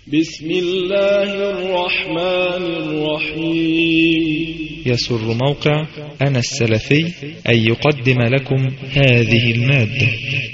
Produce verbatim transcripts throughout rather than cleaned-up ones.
بسم الله الرحمن الرحيم. يسر موقع أنا السلفي أن يقدم لكم هذه المادة.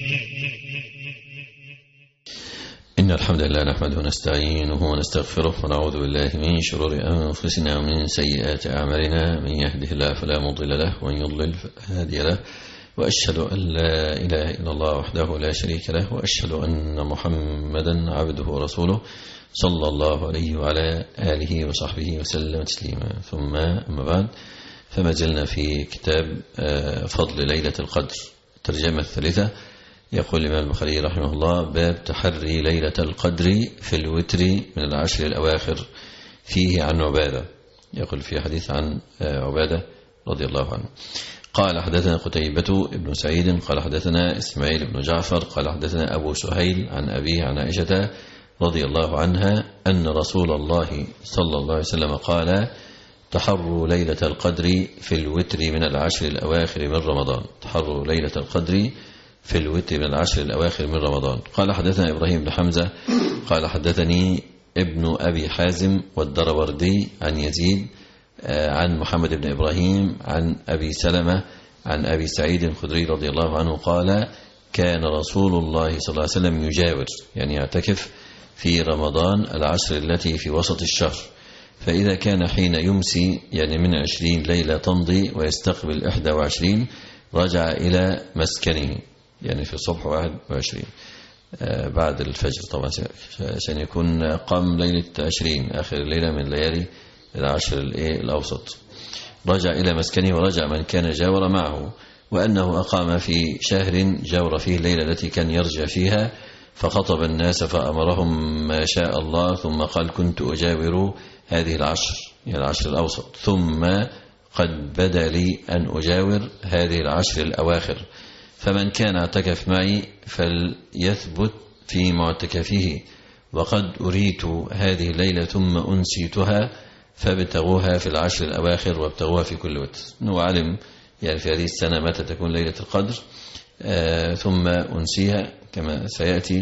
إن الحمد لله نحمده ونستعينه ونستغفره ونعوذ بالله من شرور أنفسنا ومن سيئات أعمالنا، من يهده الله فلا مضل له ومن يضلل فلا هادي له، وأشهد أن لا إله إلا الله وحده لا شريك له، وأشهد أن محمدا عبده ورسوله صلى الله عليه وعلى آله وصحبه وسلم تسليما. ثم أما بعد، فما زلنا في كتاب فضل ليلة القدر، الترجمة الثالثة. يقول الإمام البخاري رحمه الله: باب تحري ليلة القدر في الوتر من العشر الأواخر، فيه عن عبادة. يقول في حديث عن عبادة رضي الله عنه قال: حدثنا قتيبة بن سعيد قال حدثنا إسماعيل بن جعفر قال حدثنا أبو سهيل عن أبيه عن عائشة رضي الله عنها أن رسول الله صلى الله عليه وسلم قال: تحروا ليلة القدر في الوتر من العشر الأواخر من رمضان. تحروا ليلة القدر في الوتر من العشر الأواخر من رمضان. قال حدثنا إبراهيم بن حمزة قال حدثني ابن أبي حازم والدروردي عن يزيد عن محمد بن إبراهيم عن أبي سلمة عن أبي سعيد الخدري رضي الله عنه قال: كان رسول الله صلى الله عليه وسلم يجاور، يعني يعتكف في رمضان العشر التي في وسط الشهر، فإذا كان حين يمسي يعني من عشرين ليلة تمضي ويستقبل إحدى وعشرين رجع إلى مسكنه، يعني في الصبح واحد وعشرين بعد الفجر طبعا، عشان يكون قام ليلة عشرين آخر الليلة من ليالي العشر الأوسط. رجع إلى مسكنه ورجع من كان جاور معه، وأنه أقام في شهر جاور فيه الليلة التي كان يرجع فيها، فخطب الناس فأمرهم ما شاء الله، ثم قال: كنت أجاور هذه العشر، يعني العشر الأوسط، ثم قد بدا لي أن أجاور هذه العشر الأواخر، فمن كان اعتكف معي فليثبت في معتكفه، وقد أريت هذه الليلة ثم أنسيتها، فابتغوها في العشر الأواخر وابتغوها في كل وتر. أنه علم يعني في هذه السنة متى تكون ليلة القدر، آه ثم أنسيها كما سيأتي.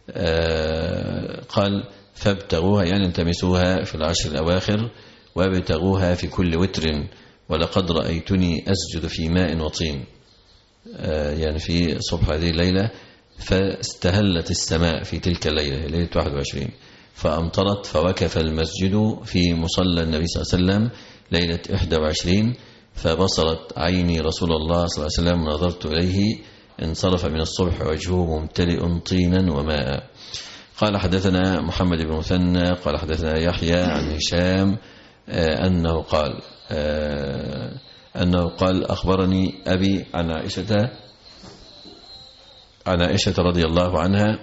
آه قال: فابتغوها يعني التمسوها في العشر الأواخر وابتغوها في كل وتر، ولقد رأيتني أسجد في ماء وطين، آه يعني في صبح هذه الليلة، فاستهلت السماء في تلك الليلة ليلة واحد وعشرين، فأمطرت، فوكف المسجد في مصلى النبي صلى الله عليه وسلم ليلة إحدى وعشرين، فبصرت عيني رسول الله صلى الله عليه وسلم، نظرت إليه، انصرف من الصبح وجهه ممتلئ طينا وماء. قال حدثنا محمد بن مثنى قال حدثنا يحيى عن هشام أنه قال أنه قال أخبرني أبي عن عائشة عن عائشة رضي الله عنها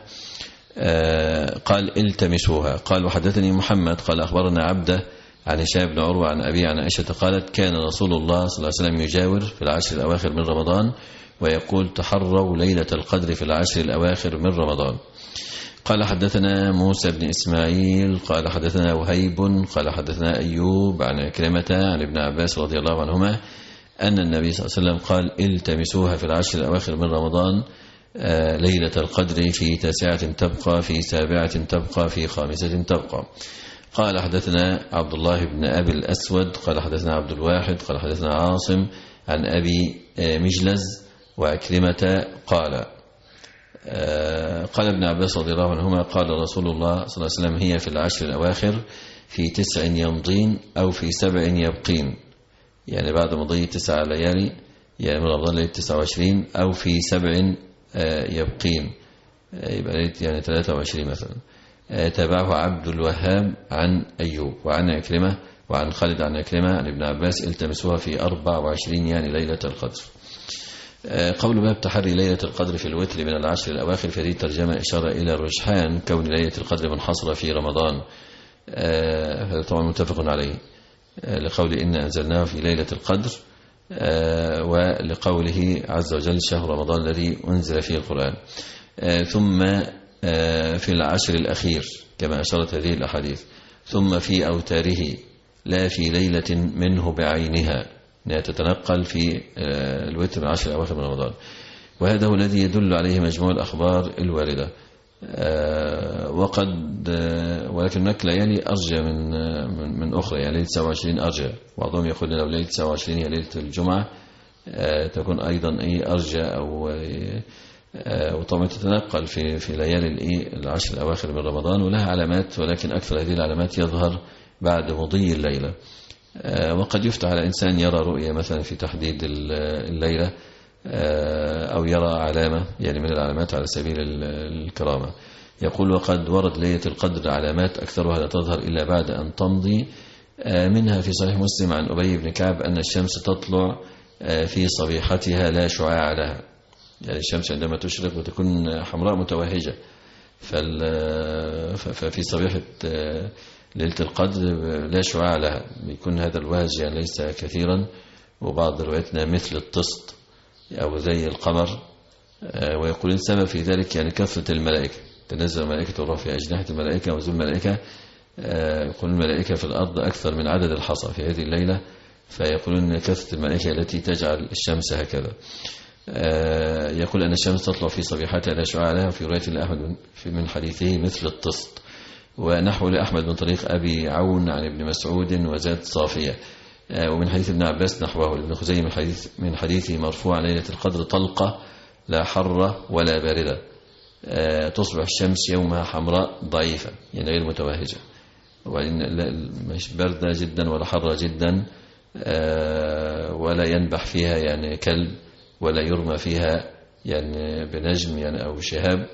قال: التمسوها. قال: وحدثني محمد قال أخبرنا عبده عن هشام بن عروة عن أبي عن عائشة قالت: كان رسول الله صلى الله عليه وسلم يجاور في العشر الأواخر من رمضان ويقول: تحروا ليلة القدر في العشر الأواخر من رمضان. قال حدثنا موسى بن إسماعيل قال حدثنا وهيب قال حدثنا أيوب عن عكرمة عن ابن عباس رضي الله عنهما أن النبي صلى الله عليه وسلم قال: التمسوها في العشر الأواخر من رمضان، ليلة القدر في تاسعة تبقى، في سابعة تبقى، في خامسة تبقى. قال حدثنا عبد الله بن أبي الأسود قال حدثنا عبد الواحد قال حدثنا عاصم عن أبي مجلز وعكرمة قال: قال ابن عباس رضي الله عنهما: قال رسول الله صلى الله عليه وسلم: هي في العشر الأواخر في تسع يمضين أو في سبع يبقين، يعني بعد مضي تسع ليالي يعني من رمضان ليلة تسعة وعشرين، أو في سبع يبقين يبقى يعني ثلاثة وعشرين مثلا. تابعه عبد الوهاب عن أيوب وعن عكرمة وعن خالد عن عكرمة عن ابن عباس: التمسوها في أربع وعشرين يعني ليلة القدر. قول باب تحري ليلة القدر في الوتر من العشر الأواخر، في هذه الترجمة إشارة إلى رجحان كون ليلة القدر منحصرة في رمضان، هذا طبعا متفق عليه، لقول إن أنزلناه في ليلة القدر، ولقوله عز وجل: شهر رمضان الذي أنزل فيه القرآن. ثم في العشر الأخير كما أشارت هذه الأحاديث، ثم في أوتاره لا في ليلة منه بعينها، أنها تتنقل في الوتر من العشر الأواخر من رمضان. وهذا هو الذي يدل عليه مجموع الأخبار الواردة. وقد ولكن هناك ليالي أرجى من من, من أخرى. يعني ليلة سبعة وعشرين أرجى، بعضهم يقول لو ليلة سبعة وعشرين هي ليلة الجمعة تكون أيضا إيه أرجى، أو وطبعا تتنقل في في ليالي الإيه العشر الأواخر من رمضان، ولها علامات، ولكن أكثر هذه العلامات يظهر بعد مضي الليلة. وقد يفتح على إنسان يرى رؤية مثلا في تحديد الليلة، أو يرى علامة يعني من العلامات على سبيل الكرامة. يقول وقد ورد ليلة القدر علامات أكثرها لا تظهر إلا بعد أن تمضي، منها في صحيح مسلم عن أبي بن كعب أن الشمس تطلع في صبيحتها لا شعاع لها، يعني الشمس عندما تشرق وتكون حمراء متوهجة، ففي صبيحة ليلة القدر لا شعاع لها، يكون هذا الوهج يعني ليس كثيرا، وبعض روايتنا مثل الطست أو زي القمر. ويقول السبب في ذلك يعني كثرة الملائكة، تنزل الملائكة والروح في أجنحة الملائكة ونزول الملائكة. يقول الملائكة في الأرض أكثر من عدد الحصى في هذه الليلة، فيقولون كثرة الملائكة التي تجعل الشمس هكذا. يقول أن الشمس تطلع في صبيحتها لا شعاع لها، في رواية لأحمد من حديثه مثل الطست، ونحو لأحمد من طريق أبي عون عن ابن مسعود وزاد صافية، ومن حديث ابن عباس نحوه. ابن خزيمة من حديث من حديثه مرفوع ليلة القدر طلقة لا حرة ولا باردة، تصبح الشمس يومها حمراء ضعيفة يعني غير متوهجة، وإن مش باردة جدا ولا حرة جدا، ولا ينبح فيها يعني كلب، ولا يرمى فيها يعني بنجم يعني أو شهاب.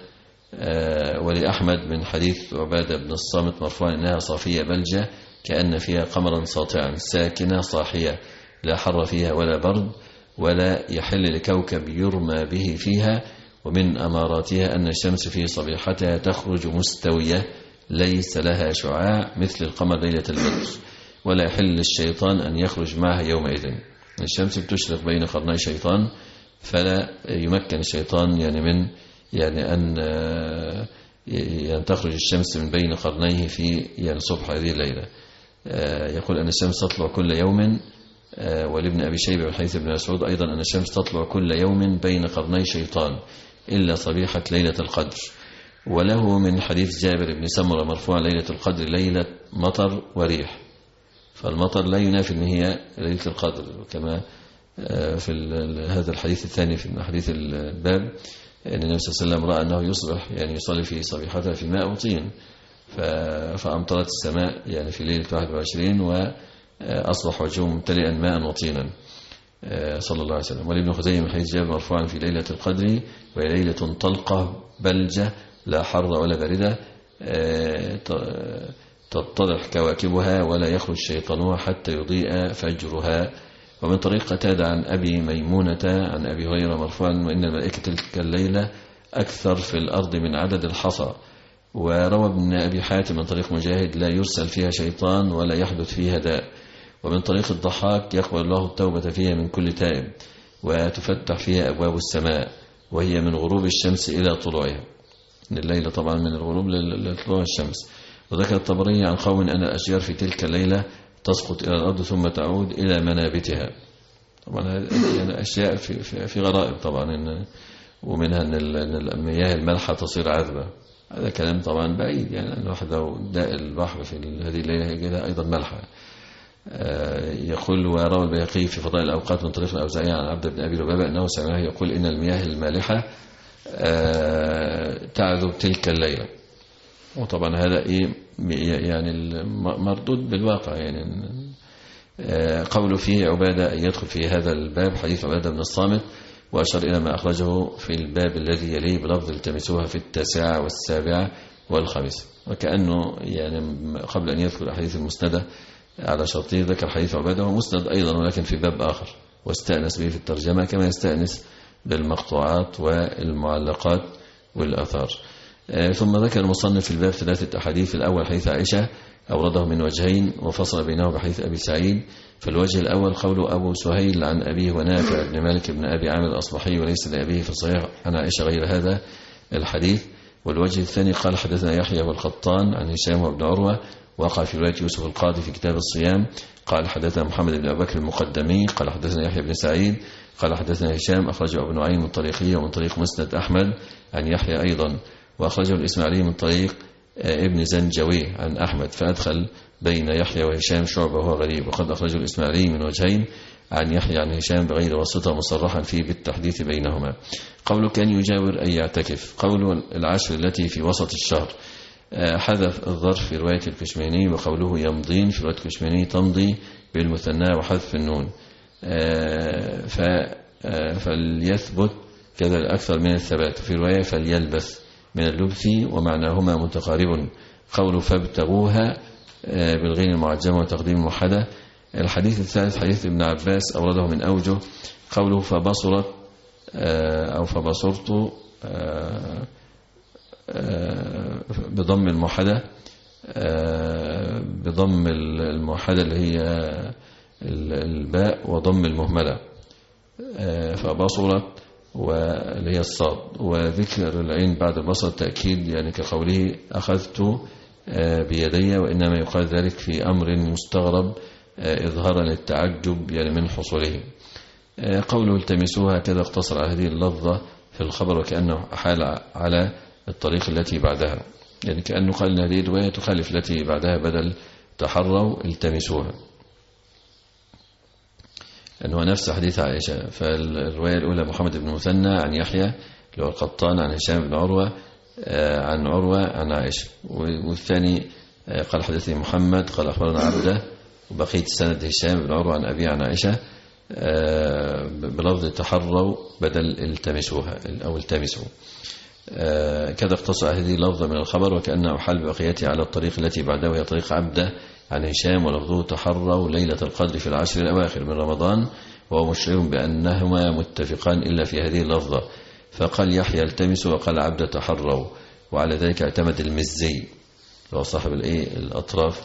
ولأحمد من حديث عبادة بن الصامت مرفوعا إنها صافية بلجة كأن فيها قمرا ساطعا ساكنة صاحية لا حر فيها ولا برد، ولا يحل لكوكب يرمى به فيها. ومن أماراتها أن الشمس في صبيحتها تخرج مستوية ليس لها شعاع مثل القمر ليلة البدر، ولا يحل للشيطان أن يخرج معها يومئذ. الشمس بتشرق بين قرني شيطان، فلا يمكن الشيطان يعني من يعني أن يعني تخرج الشمس من بين قرنيه في يعني صبح هذه الليلة. يقول أن الشمس تطلع كل يوم، ولابن أبي شيبة من حديث ابن مسعود أيضا أن الشمس تطلع كل يوم بين قرني شيطان إلا صبيحة ليلة القدر. وله من حديث جابر بن سمرة مرفوع ليلة القدر ليلة مطر وريح، فالمطر لا ينافي أن هي ليلة القدر، كما في هذا الحديث الثاني في حديث الباب أن النبي صلى الله عليه وسلم رأى أنه يصبح يعني يصلي في صبيحتها في ماء وطين، فأمطرت السماء يعني في ليلة واحد وعشرين وأصبح وجهه ممتلئا ماء وطينا صلى الله عليه وسلم. ولابن خزيمة من حديث جابر مرفوعا في ليلة القدر وهي ليلة طلقة بلجة لا حر ولا باردة تتضح كواكبها ولا يخرج شيطانها حتى يضيء فجرها. ومن طريق قتادة عن أبي ميمونة عن أبي هريرة مرفوعا وإن الملائكة تلك الليلة أكثر في الأرض من عدد الحصى. وروى ابن أبي حاتم من طريق مجاهد لا يرسل فيها شيطان ولا يحدث فيها داء. ومن طريق الضحاك يقبل الله التوبة فيها من كل تائب وتفتح فيها أبواب السماء، وهي من غروب الشمس إلى طلوعها، الليلة طبعا من الغروب لطلوع الشمس. وذكر الطبري عن قوم أن الأشجار في تلك الليلة تسقط إلى الأرض ثم تعود إلى منابتها. طبعا هذه يعني أشياء في, في, في غرائب طبعا، إن ومنها أن المياه المالحة تصير عذبة، هذا كلام طبعا بعيد، يعني أن الواحد لو داء البحر في هذه الليلة يجدها أيضا مالحة. يقول وروى البيهقي في فضائل الأوقات من طريق الأوزاعي عن عبد بن أبي لبابة أنه سمعه يقول إن المياه المالحة تعذب تلك الليلة. وطبعا هذا إيه يعني مردود بالواقع، يعني قوله فيه عبادة أن يدخل في هذا الباب حديث عبادة بن الصامت، وأشار إلى ما أخرجه في الباب الذي يليه بلفظ التمسوها في التاسعة والسابعة والخامسة. وكأنه يعني قبل أن يذكر الحديث المسندة على شرطه ذكر حديث عبادة ومسند أيضا ولكن في باب آخر، واستأنس به في الترجمة كما يستأنس بالمقطوعات والمعلقات والآثار. ثم ذكر المصنف في الباب ثلاثة أحاديث. الأول حديث عائشة أورده من وجهين وفصل بينه بحديث أبي سعيد. فالوجه الأول قول أبو سهيل عن أبيه ونافع بن مالك بن أبي عامر الأصبحي وليس لأبيه في الصحيح عن عائشة غير هذا الحديث. والوجه الثاني قال حدثنا يحيى والقطان عن هشام وابن عروة وقع في رواية يوسف القاضي في كتاب الصيام قال حدثنا محمد بن أبي بكر المقدمي قال حدثنا يحيى بن سعيد قال حدثنا هشام أخرجه ابن نعيم من طريقه ومن طريق مسند أحمد عن يحيى أيضا، وأخرجه الإسماعيلي من طريق ابن زنجوي عن أحمد، فأدخل بين يحيى وهشام شعبة وهو غريب. وقد أخرجه الإسماعيلي من وجهين عن يحيى عن هشام بغير واسطة مصرحا فيه بالتحديث بينهما. قوله كان يجاور أي يعتكف. قوله العشر التي في وسط الشهر، حذف الظرف في رواية الكشميني، وقوله يمضين في رواية الكشميني تمضي بالمثنى وحذف النون. فليثبت كذا الأكثر من الثبات. في رواية فليلبث من اللبث ومعناهما متقارب. قوله فابتغوها بالغين المعجمة وتقديم الموحدة. الحديث الثالث حديث ابن عباس أورده من أوجه. قوله فبصرت أو فبصرت بضم الموحدة، بضم الموحدة اللي هي الباء وضم المهملة، فبصرت واللي هي الصاد. وذكر العين بعد البصر تأكيد، يعني كقوله أخذت بيدي، وإنما يقال ذلك في أمر مستغرب إظهارا للتعجب يعني من حصوله. قوله التمسوها كذا اقتصر على هذه اللفظة في الخبر، وكأنه حال على الطريق التي بعدها، يعني كأنه قال أن هذه الرواية تخالف التي بعدها، بدل تحروا التمسوها، أنه نفس حديث عائشة. فالرواية الأولى محمد بن مثنى عن يحيى اللي هو القطان عن هشام بن عروة عن عروة عن عائشة. والثاني قال حدثني محمد قال أخبرنا عبده، وبقية السند هشام بن عروة عن أبي عن عائشة بلفظ تحروا بدل التمسوها أو التمسوا. كذا اقتصر هذه اللفظة من الخبر، وكأنه حال ببقيته على الطريق التي بعده، وهي طريق عبده عن هشام، ولفظه تحروا ليلة القدر في العشر الأواخر من رمضان، وهو مشعر بأنهما متفقان إلا في هذه اللفظة. فقال يحيى التمسوا وقال عبده تحروا، وعلى ذلك اعتمد المزي وهو صاحب الأطراف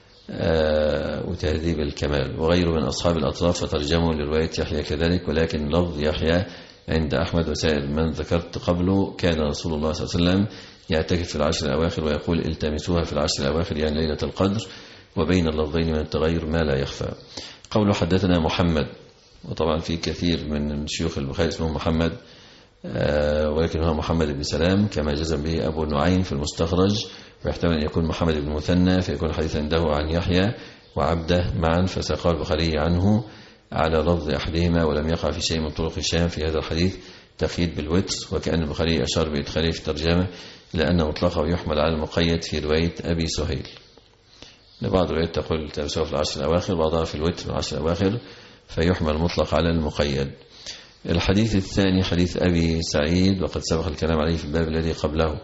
وتهذيب الكمال وغيره من أصحاب الأطراف، فترجموا لرواية يحيى كذلك. ولكن لفظ يحيى عند أحمد وسائر من ذكرت قبله كان رسول الله صلى الله عليه وسلم يعتكف في العشر الأواخر ويقول التمسوها في العشر الأواخر يعني ليلة القدر، وبين اللفظين من التغير ما لا يخفى. قوله حدثنا محمد، وطبعا في كثير من شيوخ البخاري اسمه محمد، ولكن هو محمد بن سلام كما جزم به أبو نعيم في المستخرج، ويحتمل أن يكون محمد بن مثنى فيكون الحديث عنده عن يحيى وعبده معا، فساقه البخاري عنه على لفظ أحدهما، ولم يقع في شيء من طرق هشام في هذا الحديث تقييد بالوتر. وكأن البخاري أشار بإدخاله في الترجمة لأنه مطلقه يحمل على المقيد في رواية أبي سهيل. لبعض الروايات تقول تمسوها في العشر الأواخر، بعضها في الوتر في العشر الأواخر، فيحمل مطلق على المقيد. الحديث الثاني حديث أبي سعيد، وقد سبق الكلام عليه في الباب الذي قبله.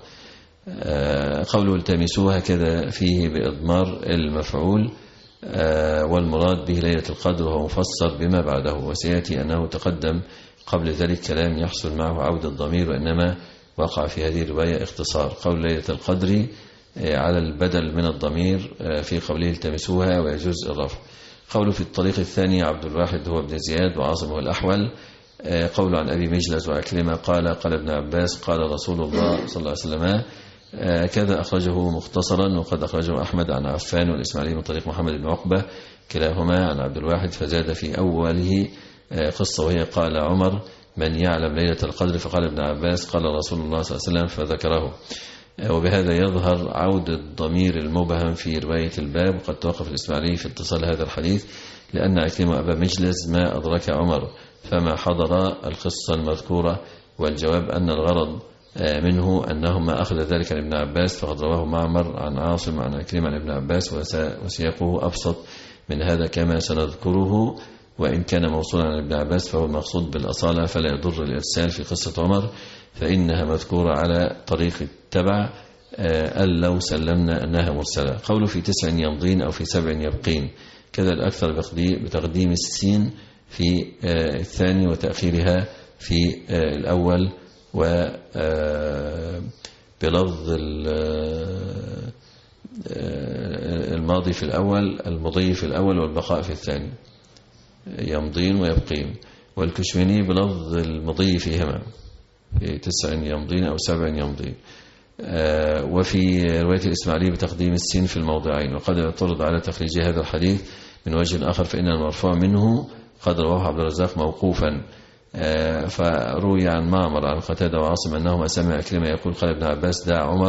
قوله التمسوها كذا فيه بإضمار المفعول، والمراد به ليلة القدر، وهو مفسر بما بعده، وسيأتي أنه تقدم قبل ذلك كلام يحصل معه عودة الضمير، وإنما وقع في هذه الرواية اختصار. قول ليلة القدر على البدل من الضمير في قوله التمسوها، ويجوز الرفع. قوله في الطريق الثاني عبد الواحد هو ابن زياد وعاصم هو الأحول. قوله عن أبي مجلس وأكرمة قال قال ابن عباس قال رسول الله صلى الله عليه وسلم كذا، أخرجه مختصرا. وقد أخرجه أحمد عن عفان والإسماعيلي من طريق محمد بن عقبة كلاهما عن عبد الواحد، فزاد في أوله قصة وهي قال عمر من يعلم ليلة القدر، فقال ابن عباس قال رسول الله صلى الله عليه وسلم فذكره. وبهذا يظهر عودة الضمير المبهم في رواية الباب. وقد توقف الإسماعيلي في اتصال هذا الحديث لأن أكرمة أبا مجلس ما أدرك عمر فما حضر القصة المذكورة، والجواب أن الغرض منه أنهما أخذ ذلك عن ابن عباس، فقد رواه معمر عن عاصم عن أكرمة عن ابن عباس، وسياقه أبسط من هذا كما سنذكره. وإن كان موصولا عن ابن عباس فهو المقصود بالأصالة، فلا يضر الإرسال في قصة عمر، فإنها مذكورة على طريق التبع أن لو سلمنا أنها مرسلة. قوله في تسع يمضين أو في سبع يبقين، كذا الأكثر بتقديم السين في الثاني وتأخيرها في الأول، وبلفظ الماضي في الأول المضي في الأول والبقاء في الثاني، يمضين ويبقين. والكشميني بلفظ المضي فيهما في تسع يمضين أو سبع يمضين. وفي رواية الإسماعيلي بتقديم السين في الموضعين. وقد يعترض على تخريج هذا الحديث من وجه آخر، فإن المرفوع منه قد رواه عبد الرزاق موقوفا، فروي عن معمر عن قتادة وعاصم أنهما سمع أكرمة يقول قال ابن عباس دع عمر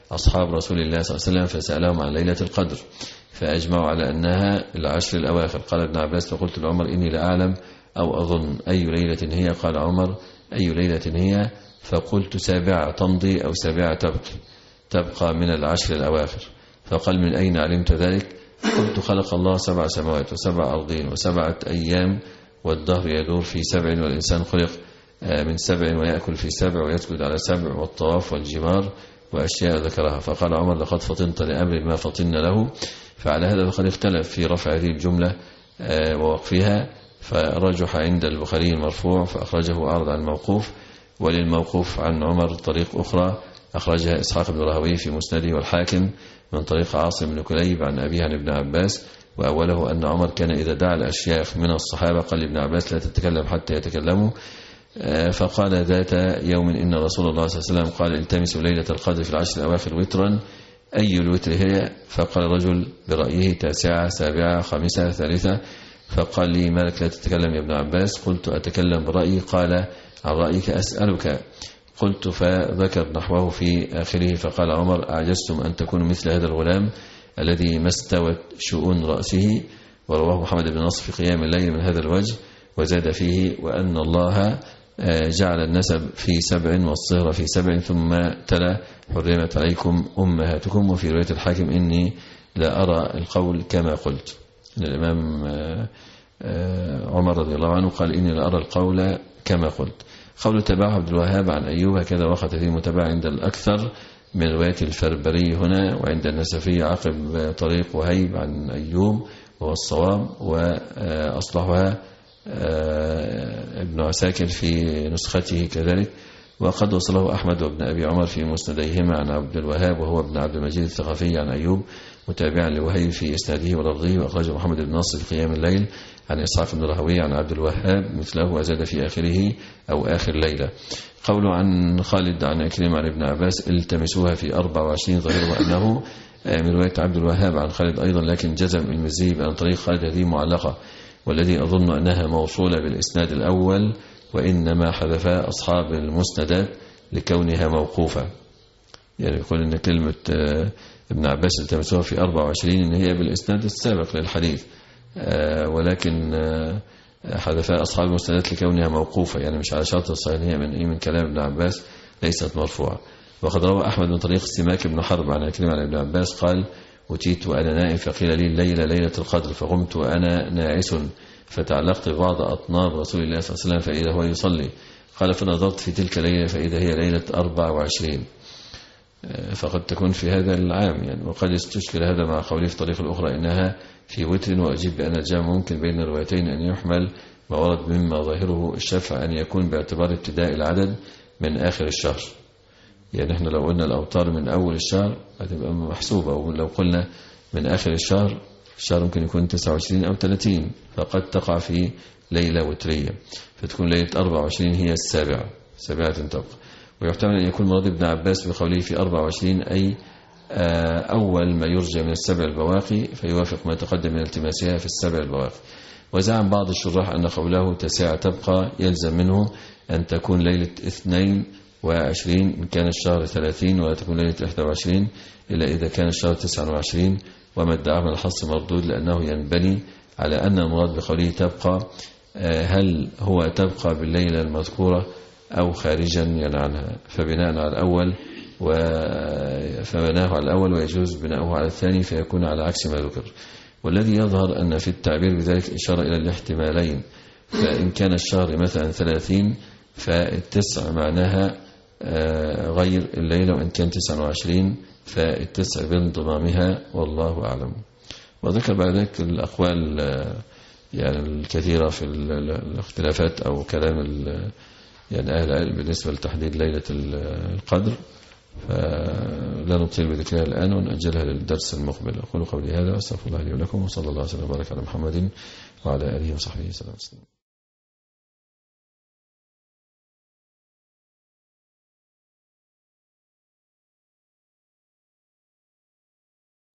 أصحاب رسول الله صلى الله عليه وسلم فسألهم عن ليلة القدر فأجمعوا على أنها العشر الأواخر. قال ابن عباس فقلت لعمر إني لا أعلم أو أظن أي ليلة هي. قال عمر أي ليلة هي؟ فقلت سابعة تمضي أو سابعة تبقى تبقى من العشر الأواخر. فقال من أين علمت ذلك؟ قلت خلق الله سبع سماوات وسبع أرضين وسبعة أيام والدهر يدور في سبع والإنسان خلق من سبع ويأكل في سبع ويسجد على سبع والطواف والجمار وأشياء ذكرها. فقال عمر لقد فطنت لأمر ما فطن له. فعلى هذا فقد اختلف في رفع هذه الجملة ووقفها، فرجح عند البخاري المرفوع فأخرجه أعرض عن الموقوف، وللموقوف عن عمر طريق أخرى أخرجها إسحاق بن راهويه في مسنده والحاكم من طريق عاصم بن كليب عن أبيه عن ابن عباس، وأوله أن عمر كان إذا دعا الأشياخ من الصحابة قال لابن عباس لا تتكلم حتى يتكلموا. فقال ذات يوم إن رسول الله صلى الله عليه وسلم قال التمسوا ليلة القدر في العشر الأواخر وترا، أي الوتر هي؟ فقال رجل برأيه تاسعة سابعة خامسة ثالثة. فقال لي مالك لا تتكلم يا ابن عباس؟ قلت أتكلم برأيي. قال عن رأيك أسألك. قلت فذكر نحوه في آخره. فقال عمر أعجزتم أن تكونوا مثل هذا الغلام الذي ما استوت شؤون رأسه. ورواه محمد بن نصر في قيام الليل من هذا الوجه، وزاد فيه وأن الله جعل النسب في سبع والصهر في سبع، ثم تلا حرمت عليكم أمهاتكم. وفي رواية الحاكم إني لا أرى القول كما قلت. الإمام عمر رضي الله عنه قال إني لا أرى القول كما قلت. قول تبعه عبد الوهاب عن أيوب هكذا وقت في المتابعة عند الأكثر من رواية الفربري هنا، وعند النسفي عقب طريق وهيب عن أيوب وهو الصواب، وأصلحها ابن عساكر في نسخته كذلك. وقد وصله أحمد وابن أبي عمر في مسنديهما عن عبد الوهاب وهو ابن عبد المجيد الثقفي عن أيوب متابعا لوهيب في إسناده ولفظه. وأخرجه محمد بن ناصر في قيام الليل عن إسحاق بن راهويه عن عبد الوهاب مثله وزاد في آخره أو آخر ليلة. قوله عن خالد عن أكرم عن ابن عباس التمسوها في أربع وعشرين ظاهره أنه من رواية عبد الوهاب عن خالد أيضا، لكن جزم المزي بأن طريق خالد هذه معلقة، والذي أظن أنها موصولة بالإسناد الأول، وإنما حذفها أصحاب المسندات لكونها موقوفة. يعني يقول إن كلمة ابن عباس التمسوها في أربع وعشرين إن هي بالإسناد السابق للحديث، ولكن حذفها أصحاب المسندات لكونها موقوفة، يعني مش على شرط الصحيح، هي من إيه من كلام ابن عباس ليست مرفوعة. وقد روى أحمد من طريق سماك بن حرب عن أكرم عن ابن عباس قال أتيت وأنا نائم فقيل لي الليلة ليلة القدر، فقمت وأنا ناعس فتعلقت ببعض أطناب رسول الله صلى الله عليه وسلم فإذا هو يصلي. قال فنظرت في تلك الليلة فإذا هي ليلة أربع وعشرين، فقد تكون في هذا العام يعني. وقد استشكل هذا مع قوله في طريق الأخرى إنها في وتر، وأجيب بأن الجمع ممكن بين الروايتين أن يحمل ما ورد مما ظاهره الشفع أن يكون باعتبار ابتداء العدد من آخر الشهر. يعني احنا لو قلنا الأوتار من أول الشهر هتبقى محسوبة، أو لو قلنا من آخر الشهر الشهر ممكن يكون تسعة وعشرين أو ثلاثين، فقد تقع في ليلة وترية، فتكون ليلة أربع وعشرين هي السابعة سابعة تبقى. ويحتمل أن يكون مراد ابن عباس بقوله في أربع وعشرين أي أول ما يرجى من السبع البواقي، فيوافق ما تقدم من التماسها في السبع البواقي. وزعم بعض الشراح أن قوله تسعة تبقى يلزم منه أن تكون ليلة اثنين وعشرين إن كان الشهر ثلاثين، ولا تكون ليلة إحدى وعشرين إلا إذا كان الشهر تسعة وعشرين، وما ادعاه من الحص مردود، لأنه ينبني على أن المراد بقوله تبقى هل هو تبقى بالليلة المذكورة أو خارجا عنها، فبناء على الأول فبناه على الأول ويجوز بناؤه على الثاني فيكون على عكس ما ذكر. والذي يظهر أن في التعبير بذلك إشارة إلى الاحتمالين، فإن كان الشهر مثلا ثلاثين فالتسع معناها غير الليلة، وإن كان تسعة وعشرين فالتسع بانضمامها، والله أعلم. وذكر بعد ذلك الأقوال يعني الكثيرة في الاختلافات أو كلام يعني أهل العلم بالنسبة لتحديد ليلة القدر، فلا نطيل بذكرها الآن ونأجلها للدرس المقبل. أقول قولي هذا وأستغفر الله لي ولكم، وصلى الله وسلم وبارك على محمد وعلى آله وصحبه وسلم.